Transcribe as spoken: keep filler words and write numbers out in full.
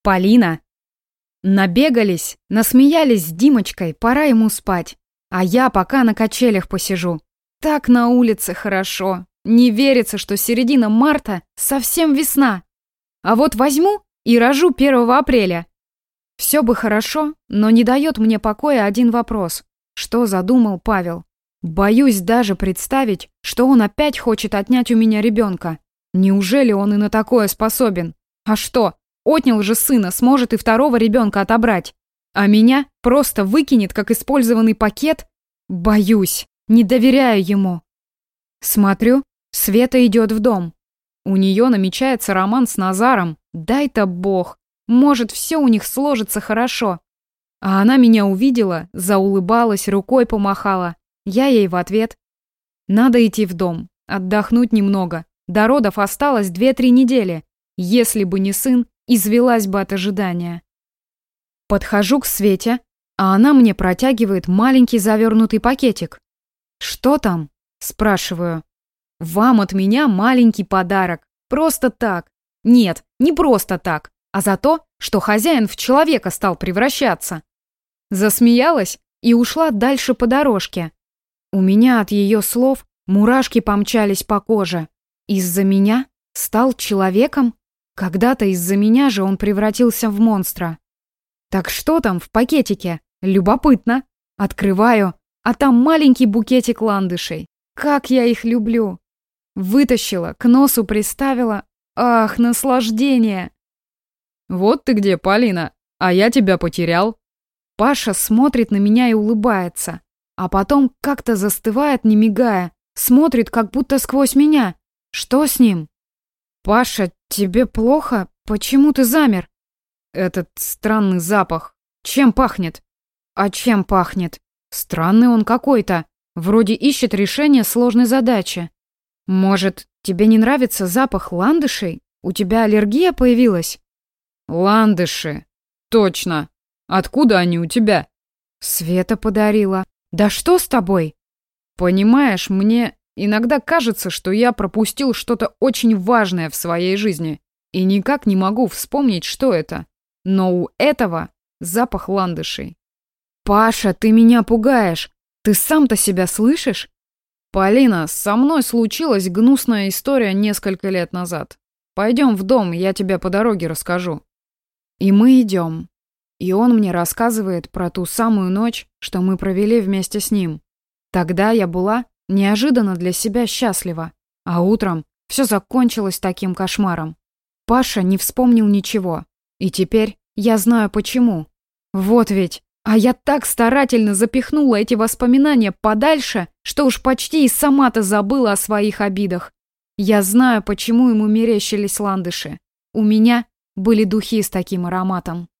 Полина. Набегались, насмеялись с Димочкой, пора ему спать. А я пока на качелях посижу. Так на улице хорошо. Не верится, что середина марта совсем весна. А вот возьму и рожу первого апреля. Все бы хорошо, но не дает мне покоя один вопрос. Что задумал Павел? Боюсь даже представить, что он опять хочет отнять у меня ребенка. Неужели он и на такое способен? А что, отнял же сына, сможет и второго ребенка отобрать. А меня просто выкинет, как использованный пакет? Боюсь, не доверяю ему. Смотрю, Света идет в дом. У нее намечается роман с Назаром. Дай-то бог. Может, все у них сложится хорошо. А она меня увидела, заулыбалась, рукой помахала. Я ей в ответ. Надо идти в дом, отдохнуть немного. До родов осталось две-три недели. Если бы не сын, извелась бы от ожидания. Подхожу к Свете, а она мне протягивает маленький завернутый пакетик. «Что там?» – спрашиваю. «Вам от меня маленький подарок. Просто так. Нет, не просто так, а за то, что хозяин в человека стал превращаться». Засмеялась и ушла дальше по дорожке. У меня от ее слов мурашки помчались по коже. Из-за меня стал человеком? Когда-то из-за меня же он превратился в монстра. Так что там в пакетике? Любопытно. Открываю, а там маленький букетик ландышей. Как я их люблю. Вытащила, к носу приставила. Ах, наслаждение. Вот ты где, Полина, а я тебя потерял. Паша смотрит на меня и улыбается, а потом как-то застывает, не мигая, смотрит как будто сквозь меня. Что с ним? Паша, тебе плохо? Почему ты замер? Этот странный запах. Чем пахнет? А чем пахнет? Странный он какой-то. Вроде ищет решение сложной задачи. Может, тебе не нравится запах ландышей? У тебя аллергия появилась? Ландыши. Точно. Откуда они у тебя? Света подарила. Да что с тобой? Понимаешь, мне иногда кажется, что я пропустил что-то очень важное в своей жизни и никак не могу вспомнить, что это. Но у этого запах ландышей. Паша, ты меня пугаешь. Ты сам-то себя слышишь? Полина, со мной случилась гнусная история несколько лет назад. Пойдем в дом, я тебе по дороге расскажу. И мы идем. И он мне рассказывает про ту самую ночь, что мы провели вместе с ним. Тогда я была неожиданно для себя счастлива, а утром все закончилось таким кошмаром. Паша не вспомнил ничего, и теперь я знаю почему. Вот ведь, а я так старательно запихнула эти воспоминания подальше, что уж почти и сама-то забыла о своих обидах. Я знаю, почему ему мерещились ландыши. У меня были духи с таким ароматом.